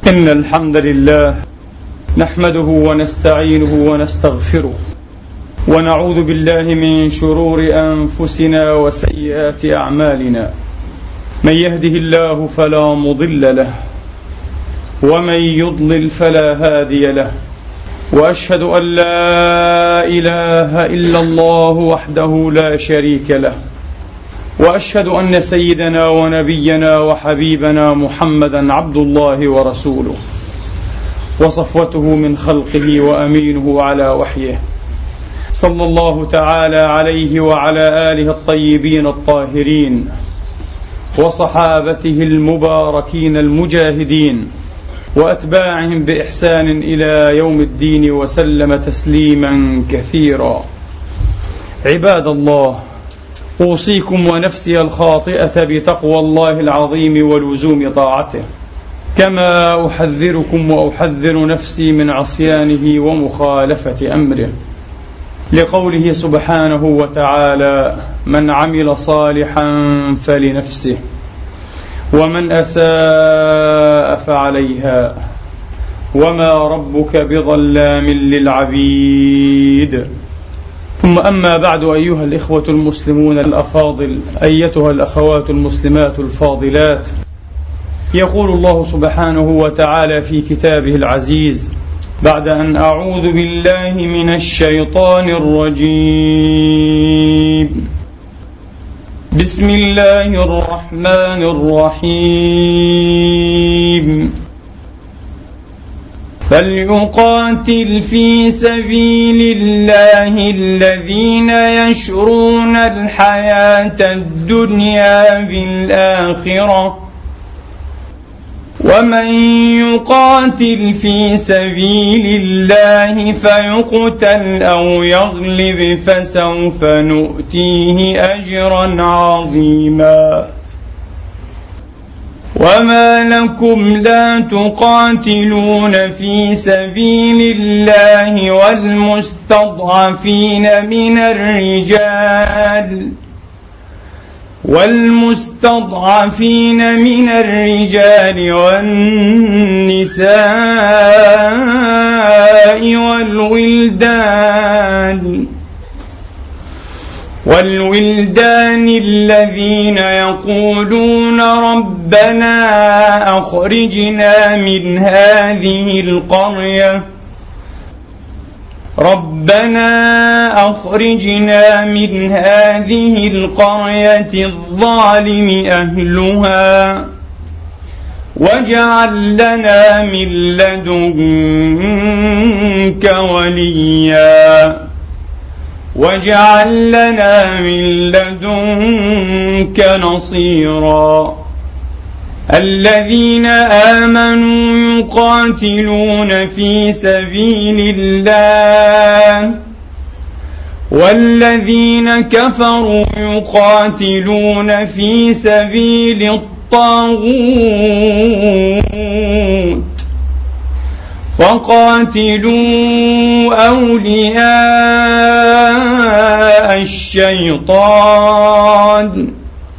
إن الحمد لله نحمده ونستعينه ونستغفره ونعوذ بالله من شرور أنفسنا وسيئات أعمالنا. من يهده الله فلا مضل له ومن يضلل فلا هادي له، وأشهد أن لا إله إلا الله وحده لا شريك له، وأشهد أن سيدنا ونبينا وحبيبنا محمدا عبد الله ورسوله وصفوته من خلقه وأمينه على وحيه، صلى الله تعالى عليه وعلى آله الطيبين الطاهرين وصحابته المباركين المجاهدين وأتباعهم بإحسان إلى يوم الدين وسلم تسليما كثيرا. عباد الله، أوصيكم ونفسي الخاطئة بتقوى الله العظيم ولزوم طاعته، كما أحذركم وأحذر نفسي من عصيانه ومخالفة أمره، لقوله سبحانه وتعالى: من عمل صالحا فلنفسه ومن أساء فعليها وما ربك بظلام للعبيد. ثم أما بعد، أيها الإخوة المسلمون الأفاضل، أيتها الأخوات المسلمات الفاضلات، يقول الله سبحانه وتعالى في كتابه العزيز بعد أن أعوذ بالله من الشيطان الرجيم: بسم الله الرحمن الرحيم. فليقاتل في سبيل الله الذين يشرون الحياة الدنيا بالآخرة، ومن يقاتل في سبيل الله فيقتل أو يغلب فسوف نؤتيه أجرا عظيما. وما لكم لا تقاتلون في سبيل الله والمستضعفين من الرجال والنساء والولدان الذين يقولون ربنا أخرجنا من هذه القرية الظالم أهلها واجعل لنا من لدنك وليا واجعل لنا من لدنك نصيرا. الذين آمنوا يقاتلون في سبيل الله والذين كفروا يقاتلون في سبيل الطاغوت فقاتلوا أولياء الشيطان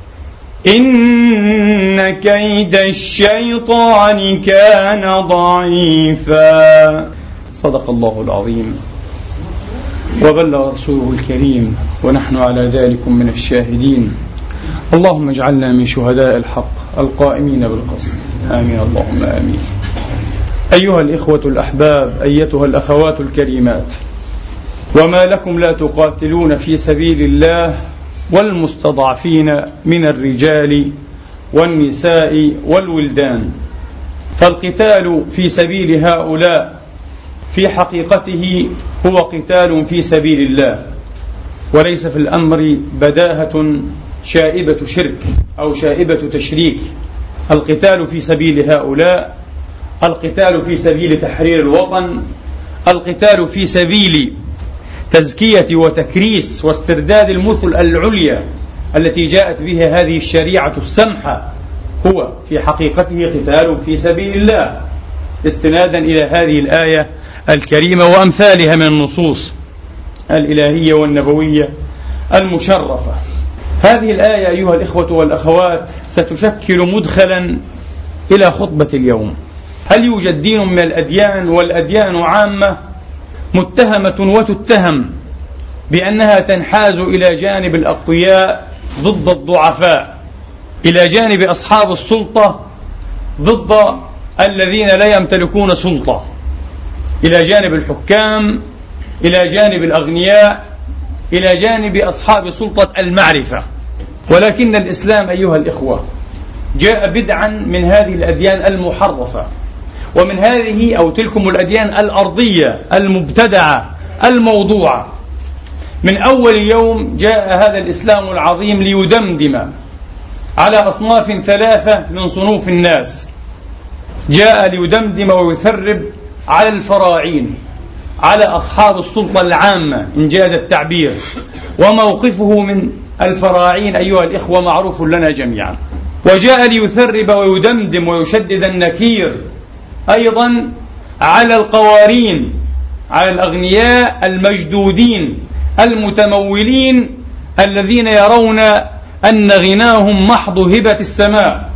إن كيد الشيطان كان ضعيفا. صدق الله العظيم وبلغ رسوله الكريم ونحن على ذلك من الشاهدين. اللهم اجعلنا من شهداء الحق القائمين بالقسط، آمين اللهم آمين. أيها الإخوة الأحباب، أيتها الأخوات الكريمات، وما لكم لا تقاتلون في سبيل الله والمستضعفين من الرجال والنساء والولدان؟ فالقتال في سبيل هؤلاء في حقيقته هو قتال في سبيل الله، وليس في الأمر بداهة شائبة شرك أو شائبة تشريك. القتال في سبيل هؤلاء، القتال في سبيل تحرير الوطن، القتال في سبيل تزكية وتكريس واسترداد المثل العليا التي جاءت بها هذه الشريعة السمحة، هو في حقيقته قتال في سبيل الله، استنادا إلى هذه الآية الكريمة وأمثالها من النصوص الإلهية والنبوية المشرفة. هذه الآية أيها الإخوة والأخوات ستشكل مدخلا إلى خطبة اليوم، هل يوجد دين من الأديان والأديان عامة متهمة وتتهم بأنها تنحاز إلى جانب الأقوياء ضد الضعفاء، إلى جانب أصحاب السلطة ضد الذين لا يمتلكون سلطة، إلى جانب الحكام، إلى جانب الأغنياء، إلى جانب أصحاب سلطة المعرفة. ولكن الإسلام أيها الإخوة جاء بدعا من هذه الأديان المحرفة، ومن هذه أو تلكم الأديان الأرضية المبتدعة الموضوعة. من أول يوم جاء هذا الإسلام العظيم ليدمدم على أصناف ثلاثة من صنوف الناس. جاء ليدمدم ويثرب على الفراعين، على أصحاب السلطة العامة إن جاز التعبير، وموقفه من الفراعين أيها الإخوة معروف لنا جميعا. وجاء ليثرب ويدمدم ويشدد النكير أيضا على القوارين، على الأغنياء المجدودين المتمولين الذين يرون أن غناهم محض هبة السماء،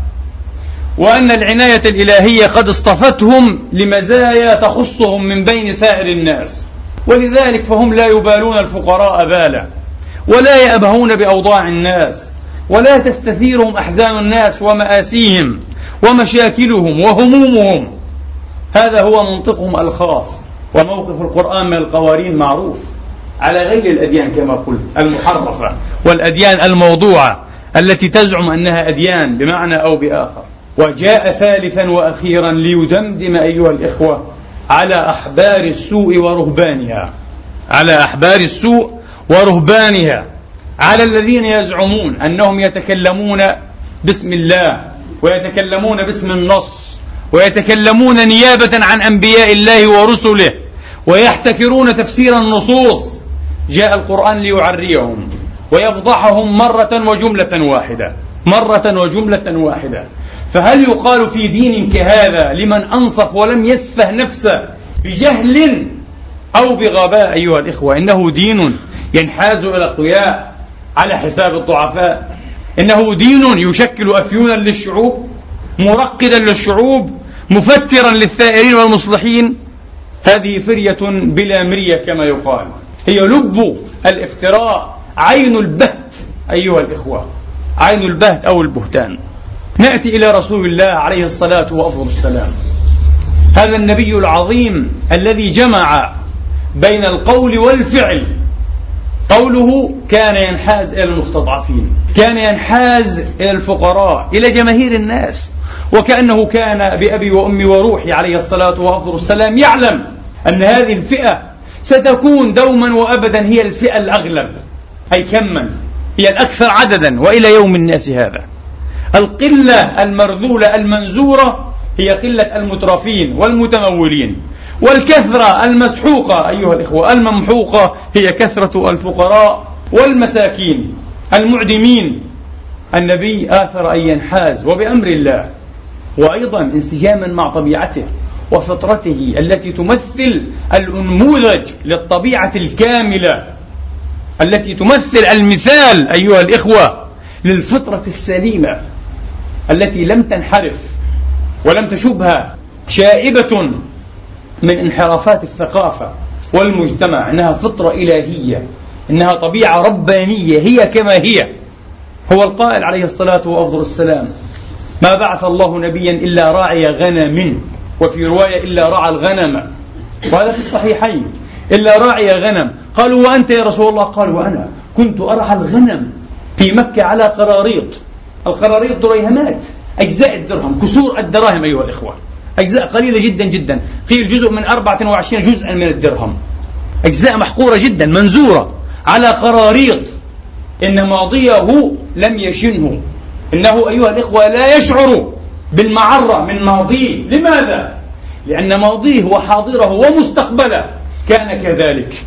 وأن العناية الإلهية قد اصطفتهم لمزايا تخصهم من بين سائر الناس، ولذلك فهم لا يبالون الفقراء بالا، ولا يأبهون بأوضاع الناس، ولا تستثيرهم أحزان الناس ومآسيهم ومشاكلهم وهمومهم. هذا هو منطقهم الخاص. وموقف القرآن من القوارين معروف على غير الأديان كما قلت المحرفة والأديان الموضوعة التي تزعم أنها أديان بمعنى أو بآخر. وجاء ثالثا وأخيرا ليدمدم أيها الإخوة على أحبار السوء ورهبانها، على أحبار السوء ورهبانها، على الذين يزعمون أنهم يتكلمون باسم الله ويتكلمون باسم النص ويتكلمون نيابة عن أنبياء الله ورسله ويحتكرون تفسير النصوص. جاء القرآن ليعريهم ويفضحهم مرة وجملة واحدة، مرة وجملة واحدة. فهل يقال في دين كهذا لمن أنصف ولم يسفه نفسه بجهل أو بغباء أيها الإخوة إنه دين ينحاز إلى الأقوياء على حساب الضعفاء؟ إنه دين يشكل أفيونا للشعوب، مرقدا للشعوب، مفترا للثائرين والمصلحين؟ هذه فرية بلا مرية كما يقال، هي لب الافتراء، عين البهت أيها الإخوة، عين البهت أو البهتان. نأتي إلى رسول الله عليه الصلاة وأفضل السلام، هذا النبي العظيم الذي جمع بين القول والفعل. قوله كان ينحاز إلى المستضعفين، كان ينحاز إلى الفقراء، إلى جماهير الناس، وكأنه كان بأبي وأمي وروحي عليه الصلاة وأفضل السلام يعلم أن هذه الفئة ستكون دوما وأبدا هي الفئة الأغلب، أي كما هي الأكثر عددا وإلى يوم الناس هذا. القلة المرذولة المنزورة هي قلة المترفين والمتمولين، والكثرة المسحوقة أيها الإخوة الممحوقة هي كثرة الفقراء والمساكين المعدمين. النبي آثر أن ينحاز وبأمر الله، وأيضا انسجاما مع طبيعته وفطرته التي تمثل الأنموذج للطبيعة الكاملة، التي تمثل المثال أيها الإخوة للفطرة السليمة التي لم تنحرف ولم تشبها شائبة من انحرافات الثقافة والمجتمع، إنها فطرة إلهية، إنها طبيعة ربانية هي كما هي. هو القائل عليه الصلاة وأفضل السلام: ما بعث الله نبيا إلا راعي غنم، وفي رواية إلا رعى الغنم، وهذا في الصحيحين، إلا راعي غنم. قالوا وأنت يا رسول الله؟ قال وأنا كنت أرعى الغنم في مكة على قراريط. القراريط دريهمات، أجزاء الدرهم، كسور الدراهم أيها الإخوة، أجزاء قليلة جدا جدا، قيل جزء من 24 جزءا من الدرهم، أجزاء محقورة جدا منزورة على قراريط. إن ماضيه لم يشنه، إنه أيها الإخوة لا يشعر بالمعرة من ماضيه. لماذا؟ لأن ماضيه وحاضره ومستقبله كان كذلك.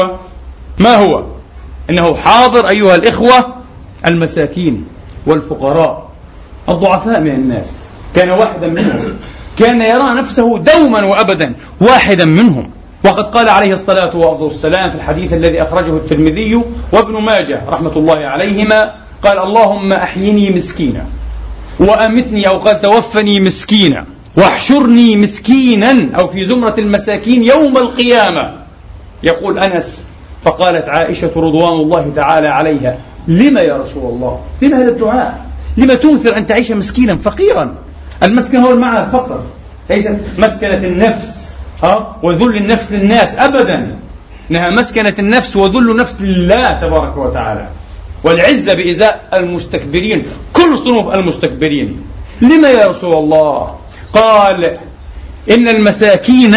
ما هو؟ إنه حاضر أيها الإخوة المساكين والفقراء الضعفاء من الناس، كان واحدا منهم، كان يرى نفسه دوما وأبدا واحدا منهم. وقد قال عليه الصلاة والسلام في الحديث الذي أخرجه الترمذي وابن ماجه رحمة الله عليهما، قال: اللهم أحيني مسكينا وأمتني، أو قال توفني مسكينا واحشرني مسكينا أو في زمرة المساكين يوم القيامة. يقول أنس: فقالت عائشة رضوان الله تعالى عليها: لما يا رسول الله؟ لما هذا الدعاء؟ لما تؤثر أن تعيش مسكينا فقيرا؟ المسكن هو المعنى الفقر، ليس مسكنة النفس وذل النفس للناس أبدا، إنها مسكنة النفس وذل النفس لله تبارك وتعالى، والعزة بإزاء المستكبرين، كل صنوف المستكبرين. لما يا رسول الله؟ قال: إن المساكين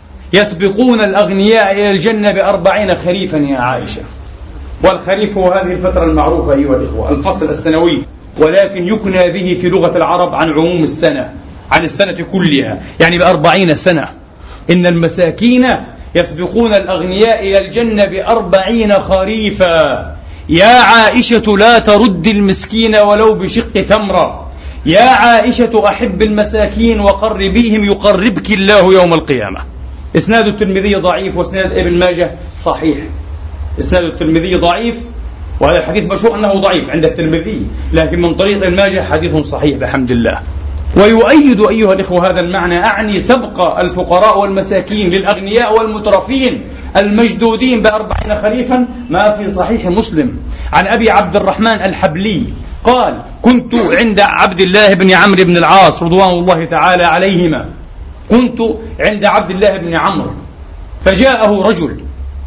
يسبقون الأغنياء إلى الجنة ب40 خريفا يا عائشة. والخريف هو هذه الفترة المعروفة أيها الإخوة، الفصل السنوي، ولكن يكنى به في لغة العرب عن عموم السنة، عن السنة كلها، يعني ب40 سنة. إن المساكين يسبقون الأغنياء إلى الجنة ب40 خريفا. يا عائشة لا ترد المسكين ولو بشق تمرة. يا عائشة أحب المساكين وقربيهم يقربك الله يوم القيامة. إسناد الترمذي ضعيف، وإسناد ابن ماجه صحيح. إسناد الترمذي ضعيف، وهذا الحديث مشهور أنه ضعيف عند الترمذي، لكن من طريق ابن ماجه حديث صحيح بحمد الله. ويؤيد أيها الإخوة هذا المعنى، أعني سبق الفقراء والمساكين للأغنياء والمترفين المجدودين ب40 خريفا ما في صحيح مسلم عن أبي عبد الرحمن الحبلي قال: كنت عند عبد الله بن عمرو بن العاص رضوان الله تعالى عليهما، كنت عند عبد الله بن عمرو، فجاءه رجل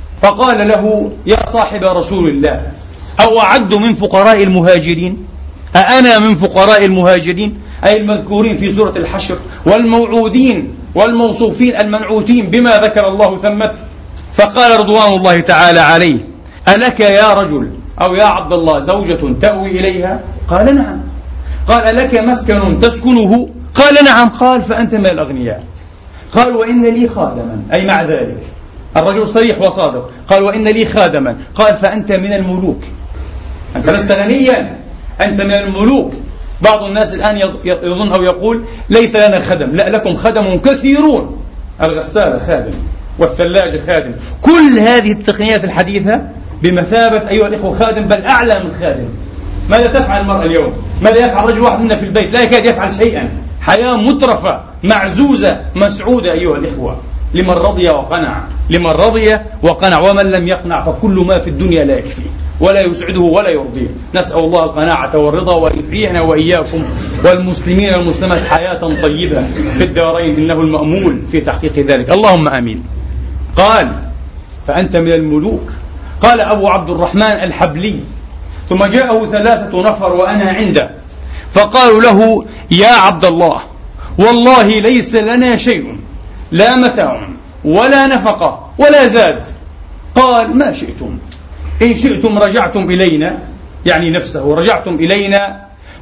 فقال له: يا صاحب رسول الله، أو أعد من فقراء المهاجرين؟ أأنا من فقراء المهاجرين، أي المذكورين في سورة الحشر والموعودين والموصوفين المنعوتين بما ذكر الله ثمت؟ فقال رضوان الله تعالى عليه: ألك يا رجل أو يا عبد الله زوجة تأوي إليها؟ قال: نعم. قال: ألك مسكن تسكنه؟ قال: نعم. قال: فأنت من الأغنياء. قال: وإن لي خادما، أي مع ذلك الرجل صريح وصادق، قال: وإن لي خادما. قال: فأنت من الملوك، أنت لست غنيا، أنت من الملوك. بعض الناس الآن يظن أو يقول: ليس لنا خدم. لا، لكم خدم كثيرون، الغسالة خادم والثلاجة خادم، كل هذه التقنيات الحديثة بمثابة أيها الإخوة خادم، بل أعلى من خادم. ماذا تفعل المرأة اليوم؟ ماذا يفعل رجل واحد منا في البيت؟ لا يكاد يفعل شيئا. حياة مترفة معزوزة مسعودة أيها الإخوة، لمن رضي وقنع، لمن رضي وقنع، ومن لم يقنع فكل ما في الدنيا لا يكفي ولا يسعده ولا يرضيه. نسأل الله القناعة والرضا، وأن يحيينا وإياكم والمسلمين والمسلمات حياة طيبة في الدارين، إنه المأمول في تحقيق ذلك، اللهم آمين. قال: فأنت من الملوك. قال أبو عبد الرحمن الحبلي: ثم جاءه 3 نفر وأنا عنده، فقالوا له: يا عبد الله، والله ليس لنا شيء، لا متاع ولا نفقة ولا زاد. قال: ما شئتم، إن شئتم رجعتم إلينا، يعني نفسه، رجعتم إلينا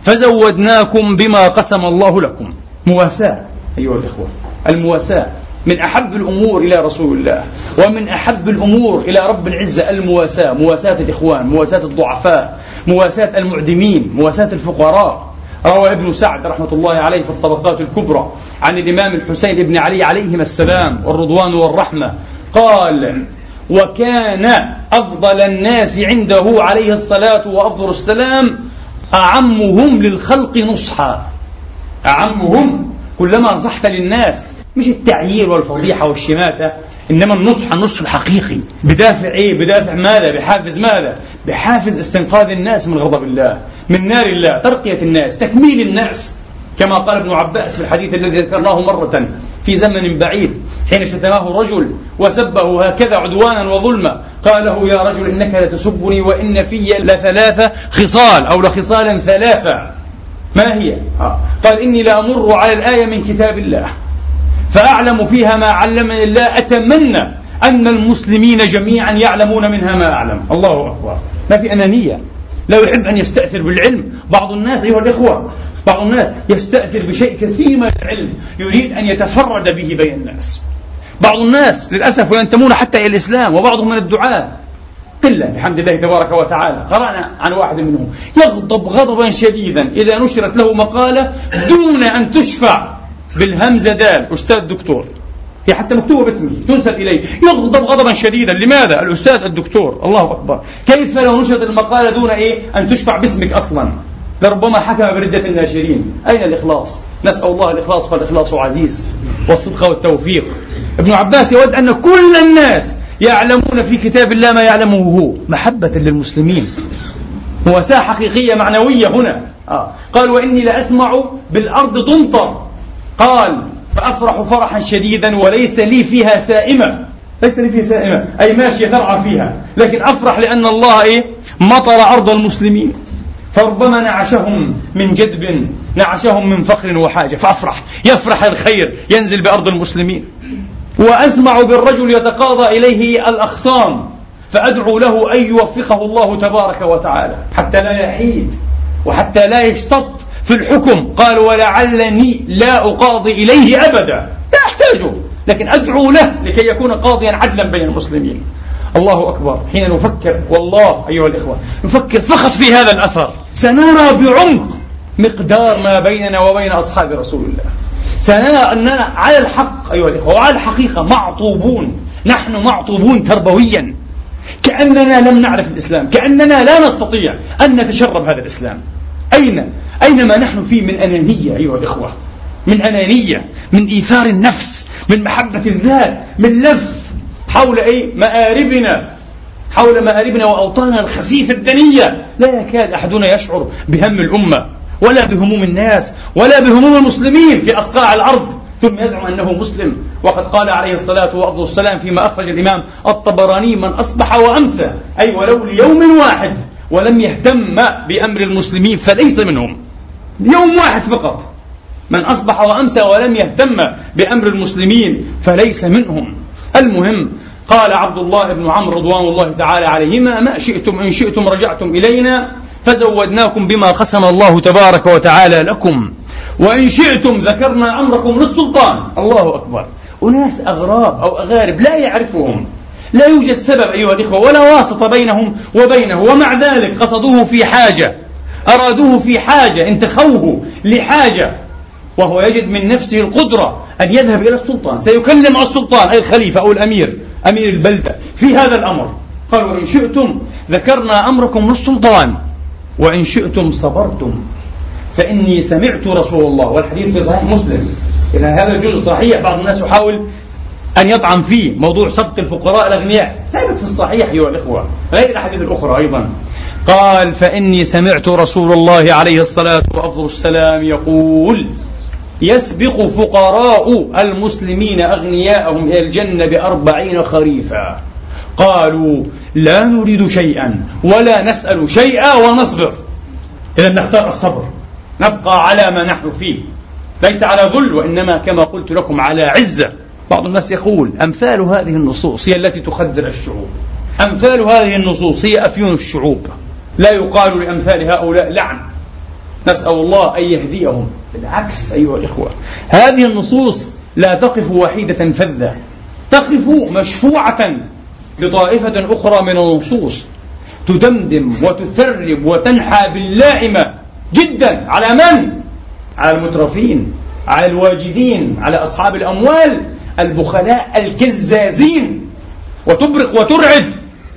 فزودناكم بما قسم الله لكم. مواساة أيها الإخوة، المواساة من أحب الأمور إلى رسول الله، ومن أحب الأمور إلى رب العزة المواساة، مواساة الإخوان، مواساة الضعفاء، مواساة المعدمين، مواساة الفقراء. روى ابن سعد رحمة الله عليه في الطبقات الكبرى عن الإمام الحسين بن علي عليهما السلام والرضوان والرحمة قال: وكان أفضل الناس عنده عليه الصلاة وأفضل السلام أعمهم للخلق نصحا. أعمهم، كلما نصحت للناس، مش التعيير والفضيحة والشماتة، إنما النصح الحقيقي. بدافع إيه؟ بدافع ماذا؟ بحافز ماذا؟ بحافز استنقاذ الناس من غضب الله، من نار الله، ترقية الناس، تكميل الناس، كما قال ابن عباس في الحديث الذي ذكرناه مرة في زمن بعيد، حين شتمه رجل وسبه هكذا عدوانا وظلما، قال له: يا رجل إنك لتسبني وإن في ل3 خصال أو لخصالا 3. ما هي؟ قال: إني لأمر على الآية من كتاب الله فأعلم فيها ما علمني الله، أتمنى أن المسلمين جميعا يعلمون منها ما أعلم. الله أكبر. ما في أنانية، لا يحب أن يستأثر بالعلم. بعض الناس أيها الإخوة، بعض الناس يستأثر بشيء كثير من العلم، يريد أن يتفرد به بين الناس. بعض الناس للأسف ينتمون حتى إلى الإسلام، وبعضهم من الدعاة قلة بحمد الله تبارك وتعالى. قرأنا عن واحد منهم يغضب غضبا شديدا إذا نشرت له مقالة دون أن تشفع بالهمزة دال أستاذ دكتور، هي حتى مكتوبة باسمه تنسب إليه، يغضب غضبا شديدا. لماذا؟ الأستاذ الدكتور. الله أكبر. كيف لو نشرت المقالة دون أن تشفع باسمك أصلا؟ لربما حكم بردة الناشرين. أين الإخلاص؟ نسأل الله الإخلاص، فالإخلاص عزيز، والصدق والتوفيق. ابن عباس يود أن كل الناس يعلمون في كتاب الله ما يعلمه هو، محبة للمسلمين، مواساة حقيقية معنوية هنا. قال: وإني لأسمع بالأرض تمطر، قال: فأفرح فرحا شديدا وليس لي فيها سائمة. ليس لي فيها سائمة أي ماشية ترعى فيها، لكن أفرح لأن الله مطر أرض المسلمين، فربما نعشهم من جدب، نعشهم من فقر وحاجة، فأفرح، يفرح الخير ينزل بأرض المسلمين. وأسمع بالرجل يتقاضى إليه الأخصام، فأدعو له أن يوفقه الله تبارك وتعالى حتى لا يحيد وحتى لا يشتط في الحكم. قال: ولعلني لا أقاضي إليه أبدا، لا أحتاجه، لكن أدعو له لكي يكون قاضيا عدلا بين المسلمين. الله أكبر. حين نفكر، والله أيها الإخوة، نفكر فقط في هذا الأثر، سنرى بعمق مقدار ما بيننا وبين أصحاب رسول الله. سنرى أننا على الحق أيها الإخوة وعلى الحقيقة معطوبون. نحن معطوبون تربويا، كأننا لم نعرف الإسلام، كأننا لا نستطيع أن نتشرب هذا الإسلام. أين ما نحن فيه من أنانية أيها الإخوة، من أنانية، من إيثار النفس، من محبة الذات، من لف حول مآربنا، حول مآربنا وأوطاننا الخسيسة الدنية. لا يكاد أحدنا يشعر بهم الأمة ولا بهموم الناس ولا بهموم المسلمين في أصقاع الأرض، ثم يزعم أنه مسلم. وقد قال عليه الصلاة والسلام فيما أخرج الإمام الطبراني: من أصبح وأمسى، أي ولو ليوم واحد، ولم يهتم بأمر المسلمين فليس منهم. يوم واحد فقط، من أصبح وأمسى ولم يهتم بأمر المسلمين فليس منهم. المهم، قال عبد الله بن عمرو رضوان الله تعالى عليهما: ما شئتم إن شئتم رجعتم إلينا فزودناكم بما قسم الله تبارك وتعالى لكم، وإن شئتم ذكرنا أمركم للسلطان. الله أكبر. أناس أغراب أو أغارب لا يعرفهم، لا يوجد سبب أيها الإخوة ولا واسطة بينهم وبينه، ومع ذلك قصدوه في حاجة، أرادوه في حاجة، انتخوه لحاجة، وهو يجد من نفسه القدرة أن يذهب إلى السلطان، سيكلم السلطان أي الخليفة أو الأمير، أمير البلدة في هذا الأمر. قال: وإن شئتم ذكرنا أمركم للسلطان وإن شئتم صبرتم فإني سمعت رسول الله. والحديث في صحيح مسلم. إذا هذا الجزء صحيح، بعض الناس يحاول أن يطعن فيه، موضوع سبق الفقراء الأغنياء ثابت في الصحيح أيها الإخوة، غير الأحاديث الأخرى أيضا. قال: فإني سمعت رسول الله عليه الصلاة والسلام يقول: يسبق فقراء المسلمين أغنياءهم إلى الجنة ب40 خريفا. قالوا: لا نريد شيئا ولا نسأل شيئا ونصبر. إذا نختار الصبر، نبقى على ما نحن فيه، ليس على ذل، وإنما كما قلت لكم على عزة. بعض الناس يقول: أمثال هذه النصوص هي التي تخدر الشعوب، أمثال هذه النصوص هي أفيون الشعوب، لا يقال لأمثال هؤلاء لعن، نسأل الله أن يهديهم. بالعكس أيها الإخوة، هذه النصوص لا تقف وحيدة فذة، تقف مشفوعة بطائفة أخرى من النصوص، تدمدم وتثرب وتنحى باللائمة جدا على من؟ على المترفين، على الواجدين، على أصحاب الأموال البخلاء الكزازين، وتبرق وترعد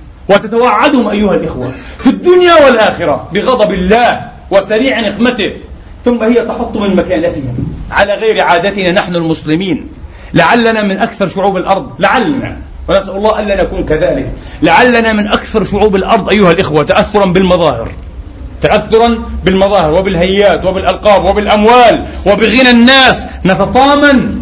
وتتوعدهم أيها الإخوة في الدنيا والآخرة بغضب الله وسريع نقمته، ثم هي تحط من مكانتهم على غير عادتنا نحن المسلمين. لعلنا من أكثر شعوب الأرض، لعلنا، ونسأل الله ألا نكون كذلك، لعلنا من أكثر شعوب الأرض أيها الإخوة تأثرا بالمظاهر، تأثرا بالمظاهر وبالهيئات وبالألقاب وبالأموال وبغنى الناس، نتطامن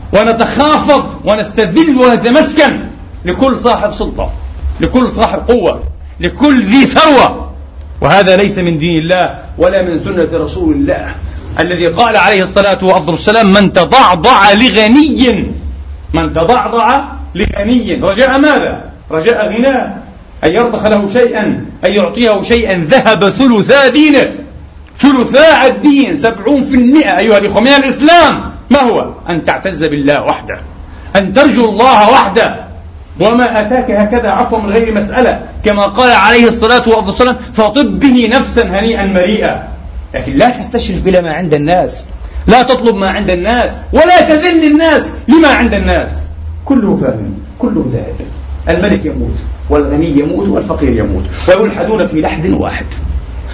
ونتخافض ونستذل ونتمسكن لكل صاحب سلطة، لكل صاحب قوة، لكل ذي ثروة. وهذا ليس من دين الله ولا من سنة رسول الله الذي قال عليه الصلاة والسلام: من تضعضع لغني، من تضعضع لغني رجاء ماذا؟ رجاء غناه، أن يرضخ له شيئا، أن يعطيه شيئا، ذهب ثلثا دينه، ثلثاء الدين 70% أيها الإخوة من الإسلام. ما هو؟ أن تعتز بالله وحده، أن ترجو الله وحده، وما أتاك هكذا عفوا من غير مسألة، كما قال عليه الصلاة والسلام: فطب به نفسا هنيئا مريئا. لكن لا تستشرف بلا ما عند الناس، لا تطلب ما عند الناس، ولا تذل الناس لما عند الناس. كله فاهم، كله ذاهب، الملك يموت والغني يموت والفقير يموت، ويلحدون في لحد واحد،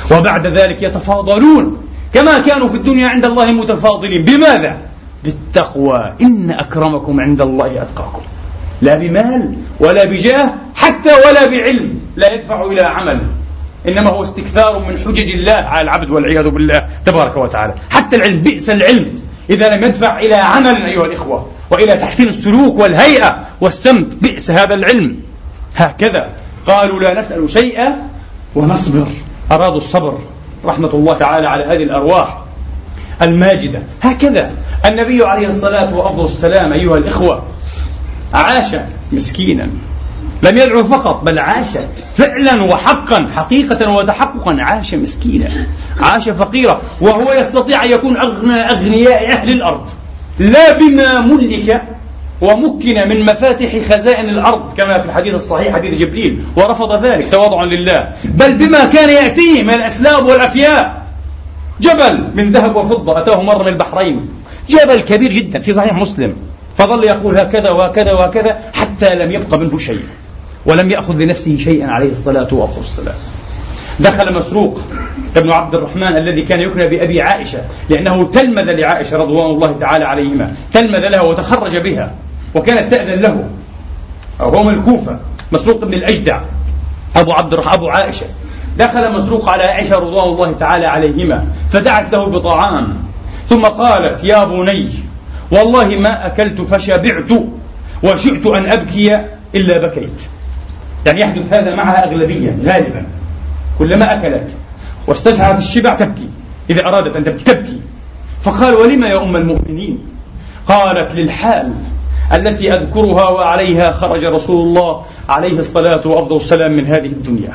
وبعد ذلك يتفاضلون كما كانوا في الدنيا عند الله متفاضلين. بماذا؟ بالتقوى. إن أكرمكم عند الله أتقاكم. لا بمال ولا بجاه حتى ولا بعلم لا يدفع إلى عمل، إنما هو استكثار من حجج الله على العبد والعياذ بالله تبارك وتعالى. حتى العلم، بئس العلم إذا لم يدفع إلى عمل أيها الإخوة، وإلى تحسين السلوك والهيئة والسمت. بئس هذا العلم. هكذا قالوا لا نسأل شيئا ونصبر، أرادوا الصبر، رحمة الله تعالى على هذه الأرواح الماجدة. هكذا النبي عليه الصلاة والسلام أيها الإخوة عاش مسكينا، لم يدعو فقط بل عاش فعلا وحقا، حقيقة وتحققا. عاش مسكينا، عاش فقيرا، وهو يستطيع أن يكون أغنياء أهل الأرض، لا بما ملك ومكن من مفاتح خزائن الأرض كما في الحديث الصحيح حديث جبريل، ورفض ذلك تواضعا لله، بل بما كان يأتيه من الأسلاب والأفياء. جبل من ذهب وفضة أتاه مرة من البحرين، جبل كبير جدا في صحيح مسلم، فظل يقول هكذا وهكذا وهكذا حتى لم يبق منه شيء، ولم يأخذ لنفسه شيئا عليه الصلاة والسلام. دخل مسروق ابن عبد الرحمن الذي كان يكنى بأبي عائشة لأنه تلمذ لعائشة رضوان الله تعالى عليهما، تلمذ لها وتخرج بها وكانت تأذن له، هو من الكوفة، مسروق بن الأجدع أبو عائشة. دخل مسروق على عائشة رضوان الله تعالى عليهما فدعت له بطعام، ثم قالت يا بني والله ما أكلت فشبعت وشئت أن أبكي إلا بكيت. يعني يحدث هذا معها أغلبيا غالبا، كلما أكلت واستشعرت الشبع تبكي، إذا أرادت أن تبكي. فقال ولما يا أم المؤمنين؟ قالت للحال التي أذكرها وعليها خرج رسول الله عليه الصلاة والسلام من هذه الدنيا،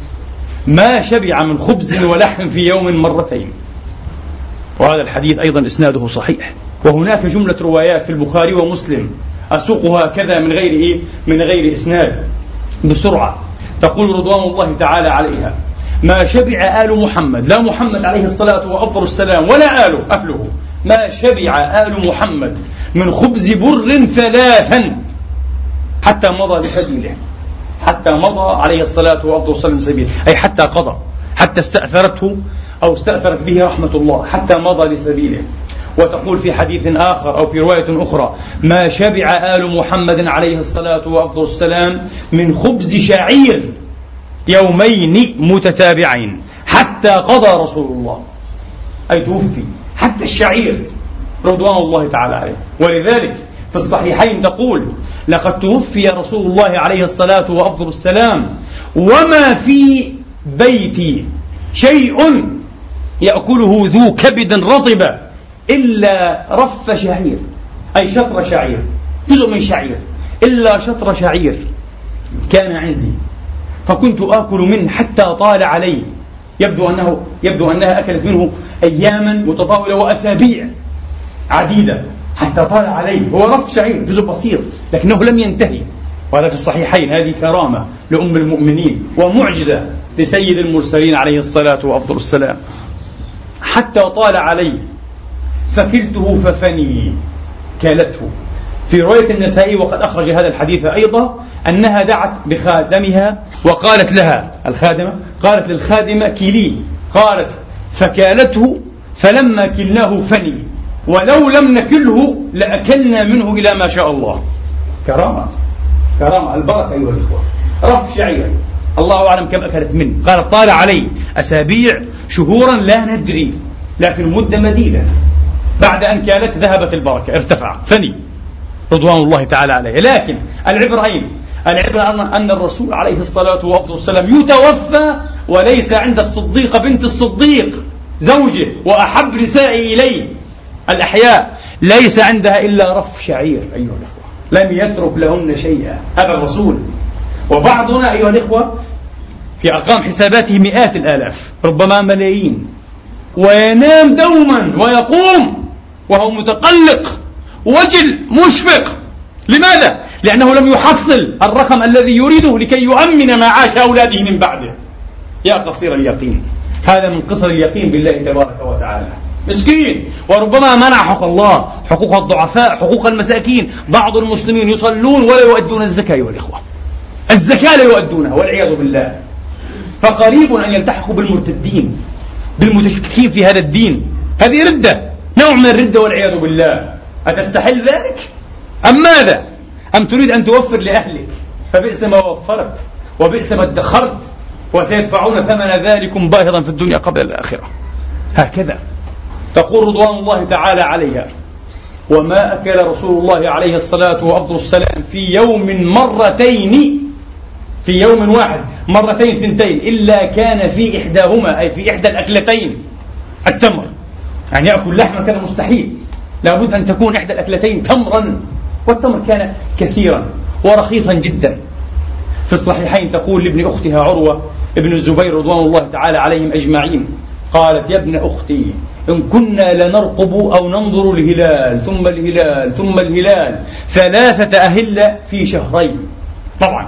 ما شبع من خبز ولحم في يوم مرتين. وهذا الحديث أيضا إسناده صحيح، وهناك جملة روايات في البخاري ومسلم أسوقها كذا من غير إسناد بسرعة، تقول رضوان الله تعالى عليها ما شبع آل محمد، لا محمد عليه الصلاة والسلام ولا أهله، ما شبع آل محمد من خبز بر 3 حتى مضى لسبيله، حتى مضى عليه الصلاة والسلام سبيله، أي حتى قضى، حتى استأثرته أو استأثرت به رحمة الله، حتى مضى لسبيله. وتقول في حديث آخر أو في رواية أخرى ما شبع آل محمد عليه الصلاة والسلام من خبز شعير يومين متتابعين حتى قضى رسول الله، أي توفي، حتى الشعير رضوان الله تعالى عليه. ولذلك في الصحيحين تقول لقد توفي رسول الله عليه الصلاة والسلام وما في بيتي شيء يأكله ذو كبد رطب إلا رف شعير، أي شطر شعير، جزء من شعير، إلا شطر شعير كان عندي فكنت آكل منه حتى طال علي. يبدو أنها أكلت منه أياما متطاولة وأسابيع عديدة حتى طال عليه. هو رف شعير جزء بسيط لكنه لم ينتهي، وهذا في الصحيحين. هذه كرامة لأم المؤمنين ومعجزة لسيد المرسلين عليه الصلاة والسلام. حتى طال علي فكلته ففني، كالته. في رواية النسائي وقد أخرج هذا الحديث أيضا أنها دعت بخادمها وقالت لها الخادمة، قالت للخادمة كلي، قالت فكالته فلما كلناه فني ولو لم نكله لأكلنا منه إلى ما شاء الله. كرامة البركة أيها الإخوة. رف شعير الله أعلم كم أكلت منه، قالت طال علي أسابيع شهورا لا ندري، لكن مدة مديدة بعد أن كانت ذهبت البركة، ارتفع فني رضوان الله تعالى عليه. لكن العبرة أن الرسول عليه الصلاة والسلام يتوفى وليس عند الصديقة بنت الصديق زوجه وأحب نسائه إليه الأحياء ليس عندها إلا رف شعير أيها الأخوة، لم يترك لهن شيئا أبا الرسول. وبعضنا أيها الأخوة في أرقام حساباته مئات الآلاف ربما ملايين، وينام دوما ويقوم وهو متقلق وجل مشفق. لماذا؟ لأنه لم يحصل الرقم الذي يريده لكي يؤمن معاش أولاده من بعده. يا قصير اليقين، هذا من قصر اليقين بالله تبارك وتعالى. مسكين، وربما منع حقوق الله، حقوق الضعفاء، حقوق المساكين. بعض المسلمين يصلون ولا يؤدون الزكاة أيها الإخوة، الزكاة لا يؤدونها والعياذ بالله. فقريب أن يلتحقوا بالمرتدين بالمتشككين في هذا الدين. هذه ردة، نوع من الردة والعياذ بالله. أتستحل ذلك أم ماذا؟ أم تريد أن توفر لأهلك؟ فبئس ما وفرت وبئس ما ادخرت، وسيدفعون ثمن ذلكم باهظا في الدنيا قبل الآخرة. هكذا تقول رضوان الله تعالى عليها: وما أكل رسول الله عليه الصلاة والسلام في يوم مرتين، في يوم واحد مرتين ثنتين، إلا كان في إحداهما، أي في إحدى الأكلتين، التمر. يعني يأكل لحما كذا مستحيل، لابد أن تكون إحدى الأكلتين تمرا، والتمر كان كثيرا ورخيصا جدا. في الصحيحين تقول لابن أختها عروة ابن الزبير رضوان الله تعالى عليهم أجمعين، قالت: يا ابن أختي، إن كنا لنرقب أو ننظر الهلال ثم الهلال ثم الهلال 3 أهلة في شهرين. طبعا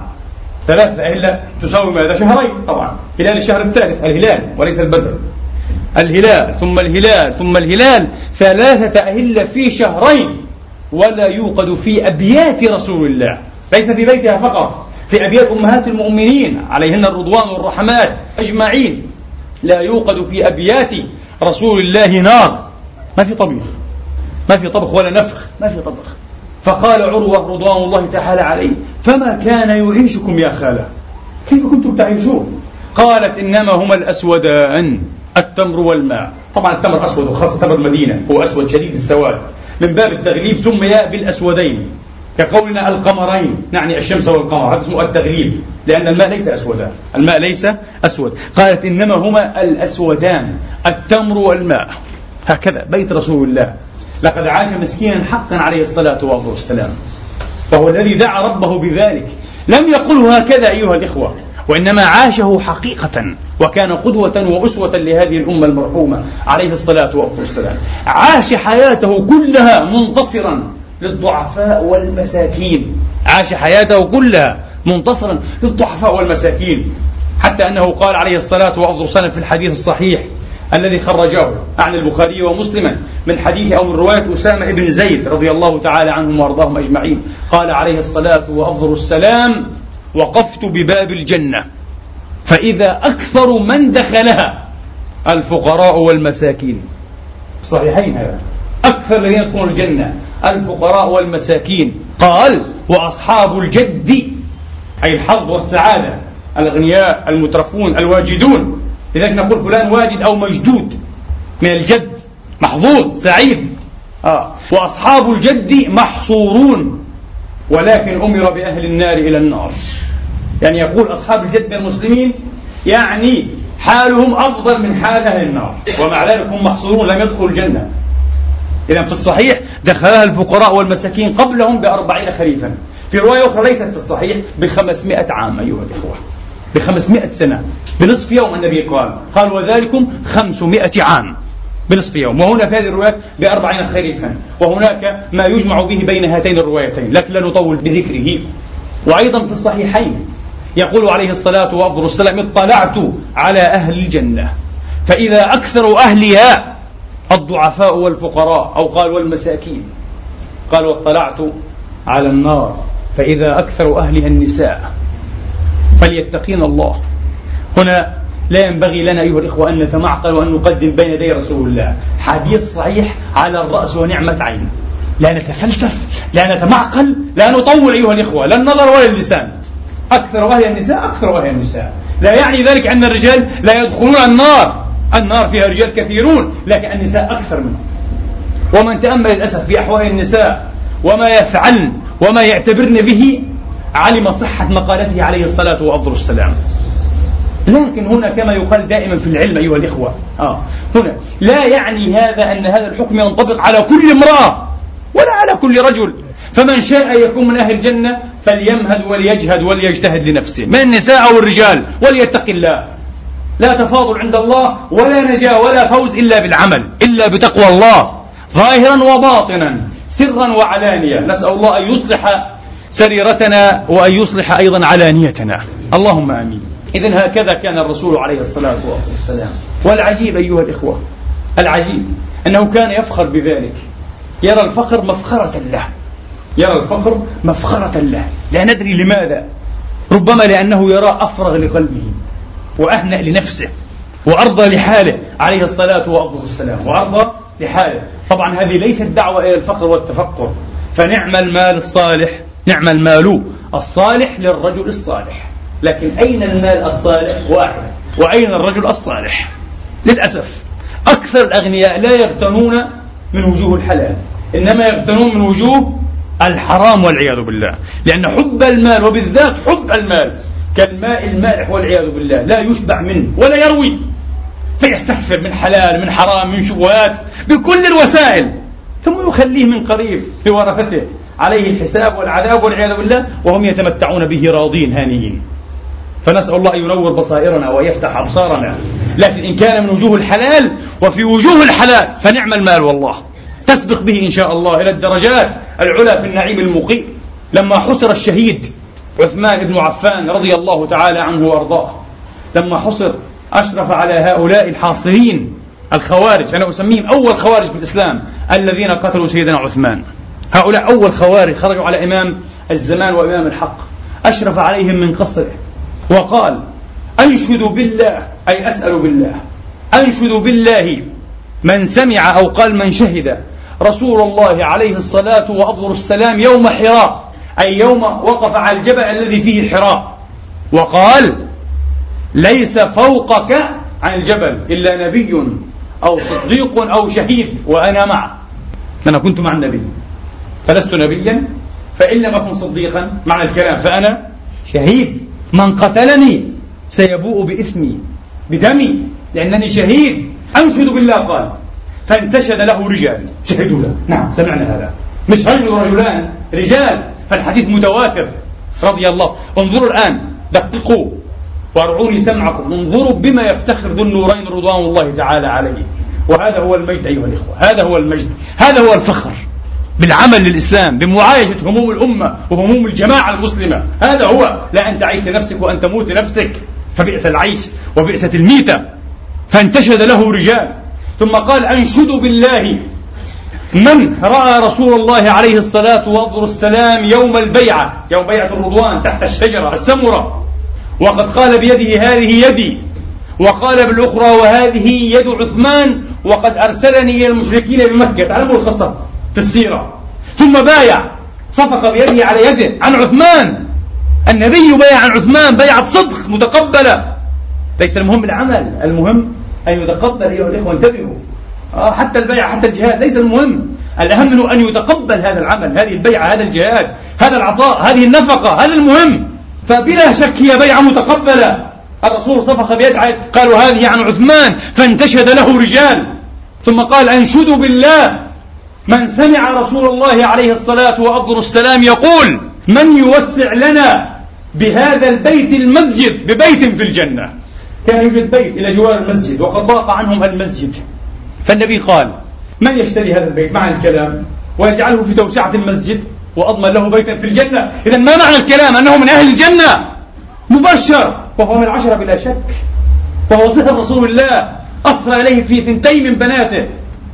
3 أهلة تساوي ماذا؟ شهرين. طبعا هلال الشهر الثالث الهلال وليس البدر، الهلال ثم الهلال ثم الهلال 3 أهلة في شهرين، ولا يوقد في أبيات رسول الله، ليس في بيتها فقط، في أبيات أمهات المؤمنين عليهن الرضوان والرحمات أجمعين، لا يوقد في أبيات رسول الله نار، ما في طبيخ، ما في طبخ ولا نفخ، ما في طبخ. فقال عروة رضوان الله تعالى عليه: فما كان يعيشكم يا خالة؟ كيف كنتم تعيشون؟ قالت: إنما هما الأسودان، التمر والماء. طبعا التمر أسود، وخاصة تمر المدينة هو أسود شديد السواد، من باب التغليب سمي بالأسودين، كقولنا القمرين، نعني الشمس والقمر، هذا اسمه التغليب، لأن الماء ليس أسودا، الماء ليس أسود. قالت: إنما هما الأسودان، التمر والماء. هكذا بيت رسول الله. لقد عاش مسكينا حقا عليه الصلاة والسلام، فهو الذي دعا ربه بذلك. لم يقله هكذا أيها الإخوة، وإنما عاشه حقيقة، وكان قدوة وأسوة لهذه الأمة المرحومة عليه الصلاة والسلام. عاش حياته كلها منتصرا للضعفاء والمساكين، عاش حياته كلها منتصرا للضعفاء والمساكين، حتى أنه قال عليه الصلاة والسلام في الحديث الصحيح الذي خرجه عن البخاري ومسلما من حديث أو من رواية أسامة بن زيد رضي الله تعالى عنهم وأرضاهم أجمعين، قال عليه الصلاة والسلام: وقفت بباب الجنة فإذا أكثر من دخلها الفقراء والمساكين. الصحيحين هذا، أكثر الذين يدخلون الجنة الفقراء والمساكين. قال: وأصحاب الجد، أي الحظ والسعادة، الأغنياء المترفون الواجدون، لذلك نقول فلان واجد أو مجدود من الجد، محظوظ سعيد. وأصحاب الجد محصورون، ولكن أمر بأهل النار إلى النار. يعني يقول أصحاب الجد من المسلمين يعني حالهم أفضل من حال أهل النار، ومع ذلك هم محصورون لم يدخلوا الجنة. إذن في الصحيح دخلها الفقراء والمساكين قبلهم ب40 خريفا، في رواية أخرى ليست في الصحيح ب500 عام أيها الإخوة، ب500 سنة، بنصف يوم. النبي قال: وذلكم 500 عام، بنصف يوم. وهنا في هذه الرواية ب40 خريفا، وهناك ما يجمع به بين هاتين الروايتين، لكن لا نطول بذكره. وأيضا في الصحيحين يقول عليه الصلاة والسلام: اطلعت على أهل الجنة فإذا أكثر أهلها الضعفاء والفقراء، أو قال والمساكين. قال: واطلعت على النار فإذا أكثر أهلها النساء. فليتقين الله. هنا لا ينبغي لنا أيها الإخوة أن نتمعقل وأن نقدم بين يدي رسول الله حديث صحيح على الرأس ونعمة عين، لا نتفلسف، لا نتمعقل، لا نطول أيها الإخوة، لا النظر ولا اللسان. أكثر أهل النساء، أكثر أهل النساء، لا يعني ذلك أن الرجال لا يدخلون النار، النار فيها رجال كثيرون، لكن النساء أكثر منهم. ومن تأمل للأسف في أحوال النساء وما يفعلن وما يعتبرن به علم صحة مقالته عليه الصلاة والسلام. لكن هنا كما يقال دائما في العلم أيها الإخوة، هنا لا يعني هذا أن هذا الحكم ينطبق على كل امرأة ولا على كل رجل. فمن شاء يكون من أهل الجنة فليمهد وليجهد وليجتهد لنفسه، من النساء أو الرجال، وليتق الله. لا تفاضل عند الله ولا نجاة ولا فوز إلا بالعمل، إلا بتقوى الله، ظاهرا وباطنا، سرا وعلانية. نسأل الله أن يصلح سريرتنا وأن يصلح أيضا علانيتنا، اللهم آمين. إذن هكذا كان الرسول عليه الصلاة والسلام. والعجيب أيها الإخوة، العجيب أنه كان يفخر بذلك، يرى الفقر مفخرة له، يرى الفقر مفخرة له، لا ندري لماذا، ربما لأنه يرى أفرغ لقلبه، وأهنأ لنفسه وأرضى لحاله عليه الصلاة والسلام، وأرضى لحاله. طبعا هذه ليست دعوة إلى الفقر والتفقر، فنعم المال الصالح، نعم المال الصالح للرجل الصالح، لكن أين المال الصالح؟ واحد. وأين الرجل الصالح؟ للأسف أكثر الأغنياء لا يغتنون من وجوه الحلال، إنما يغتنون من وجوه الحرام والعياذ بالله، لأن حب المال وبالذات حب المال كالماء المالح والعياذ بالله، لا يشبع منه ولا يروي، فيستحفر من حلال من حرام من شبهات بكل الوسائل، ثم يخليه من قريب لورثته عليه الحساب والعذاب والعياذ بالله، وهم يتمتعون به راضين هانيين. فنسأل الله أن ينور بصائرنا ويفتح أبصارنا. لكن إن كان من وجوه الحلال وفي وجوه الحلال فنعم المال والله، تسبق به إن شاء الله إلى الدرجات العلى في النعيم المقيم. لما حصر الشهيد عثمان بن عفان رضي الله تعالى عنه وأرضاه، لما حصر أشرف على هؤلاء الحاصرين الخوارج، أنا أسميهم أول خوارج في الإسلام الذين قتلوا سيدنا عثمان. هؤلاء أول خوارج خرجوا على إمام الزمان وإمام الحق، أشرف عليهم من قصره وقال: أنشد بالله، أي أسأل بالله، أنشد بالله من سمع، أو قال من شهد رسول الله عليه الصلاة وأفضل السلام يوم حراء، أي يوم وقف على الجبل الذي فيه حراء، وقال: ليس فوقك عن الجبل إلا نبي أو صديق أو شهيد وأنا معه. أنا كنت مع النبي فلست نبيا، فإن لم أكن صديقا معنى الكلام فأنا شهيد. من قتلني سيبوء بإثمي بدمي لأنني شهيد. أنشد بالله قال، فانتشد له رجال شهدوا له. نعم سمعنا هذا، مش رجل ورجلان، رجال، فالحديث متواتر رضي الله. انظروا الآن، دققوا وارعوني سمعكم، انظروا بما يفتخر ذو النورين رضوان الله تعالى عليه. وهذا هو المجد أيها الإخوة، هذا هو المجد، هذا هو الفخر بالعمل للإسلام، بمعايشة هموم الأمة وهموم الجماعة المسلمة. هذا هو، لا أن تعيش لنفسك وأن تموت لنفسك، فبئس العيش وبئست الميتة. فانتشد له رجال، ثم قال: أنشد بالله من رأى رسول الله عليه الصلاة والسلام يوم البيعة، يوم بيعة الرضوان تحت الشجرة السمرة، وقد قال بيده هذه يدي، وقال بالأخرى وهذه يد عثمان، وقد أرسلني إلى المشركين بمكة. تعلموا القصة في السيرة. ثم بايع، صفق بيده على يده عن عثمان. النبي بايع عن عثمان بيعة صدق متقبلة. ليس المهم العمل، المهم أن يتقبل. أيها الإخوة انتبهوا، حتى البيع حتى الجهاد ليس المهم، الأهم منه أن يتقبل هذا العمل، هذه البيعة، هذا الجهاد، هذا العطاء، هذه النفقة، هذا المهم. فبلا شك هي بيعة متقبلة. الرسول صفق بيده، قالوا هذه عن عثمان، فانتشد له رجال، ثم قال: أنشد بالله من سمع رسول الله عليه الصلاة وأفضل السلام يقول: من يوسع لنا بهذا البيت المسجد ببيت في الجنة. كان يوجد بيت إلى جوار المسجد وقد ضاق عنهم المسجد، فالنبي قال: من يشتري هذا البيت مع الكلام ويجعله في توسعة المسجد وأضمن له بيتا في الجنة. إذن ما معنى الكلام؟ أنه من أهل الجنة مبشر، وهو من العشرة بلا شك، وهو صهر رسول الله، أصهر إليه في 2 من بناته.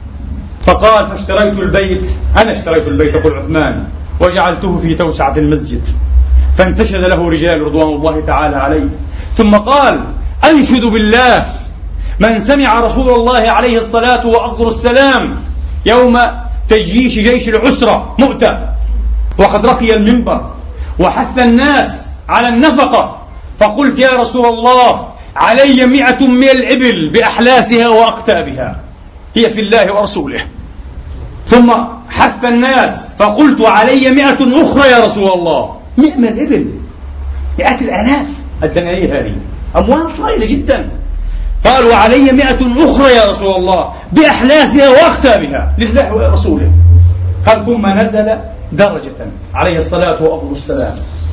فقال: فاشتريت البيت، أنا اشتريت البيت يقول عثمان، وجعلته في توسعة المسجد. فانتشد له رجال رضوان الله تعالى عليه. ثم قال: أنشد بالله من سمع رسول الله عليه الصلاة وأفضل السلام يوم تجييش جيش العسرة مؤتة، وقد رقي المنبر وحث الناس على النفقة، فقلت: يا رسول الله علي 100 من الإبل بأحلاسها وأقتابها، هي في الله ورسوله. ثم حث الناس، فقلت: علي 100 أخرى يا رسول الله. 100 من الإبل، 100 الآلاف الدنانير، هذه أموال طائلة جدا. قال: وعلي 100 أخرى يا رسول الله بأحلاسها وأقتابها لله ورسوله. قال: ثم نزل درجة عليه الصلاة والسلام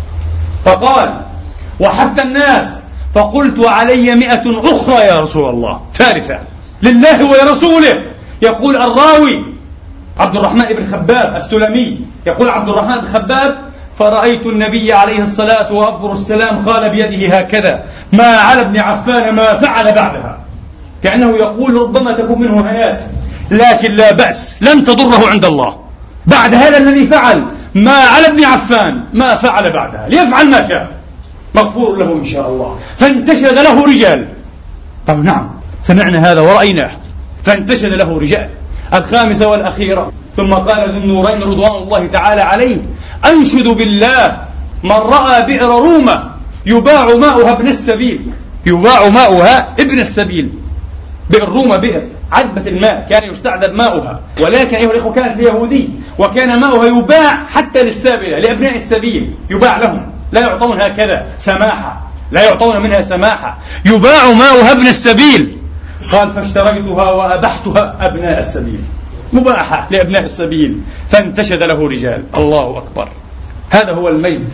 فقال: وحث الناس، فقلت: علي 100 أخرى يا رسول الله، ثالثة لله ولرسوله. يقول الراوي عبد الرحمن بن خباب السلمي، يقول عبد الرحمن بن خباب: فرأيت النبي عليه الصلاة والسلام قال بيده هكذا: ما على ابن عفان ما فعل بعدها. كأنه يقول: ربما تكون منه هنات، لكن لا بأس، لن تضره عند الله بعد هذا الذي فعل. ما على ابن عفان ما فعل بعدها، ليفعل ما شاء، مغفور له إن شاء الله. فانتشد له رجال. طب نعم، سمعنا هذا ورأيناه. فانتشد له رجال. الخامسة والأخيرة، ثم قال ذو النورين رضوان الله تعالى عليه: أنشد بالله من رأى بئر رومة يباع ماؤها ابن السبيل. يباع ماؤها ابن السبيل. بئر رومة بئر عذبة الماء، كان يستعذب ماؤها، ولكن أيها الإخوة كانت ليهودي، وكان ماؤها يباع حتى للسابلة، لأبناء السبيل يباع لهم، لا يعطون هكذا سماحة، لا يعطون منها سماحة، يباع ماؤها ابن السبيل. قال: فاشتريتها وأبحتها أبناء السبيل، مباحة لأبناء السبيل. فانتشد له رجال. الله أكبر. هذا هو المجد.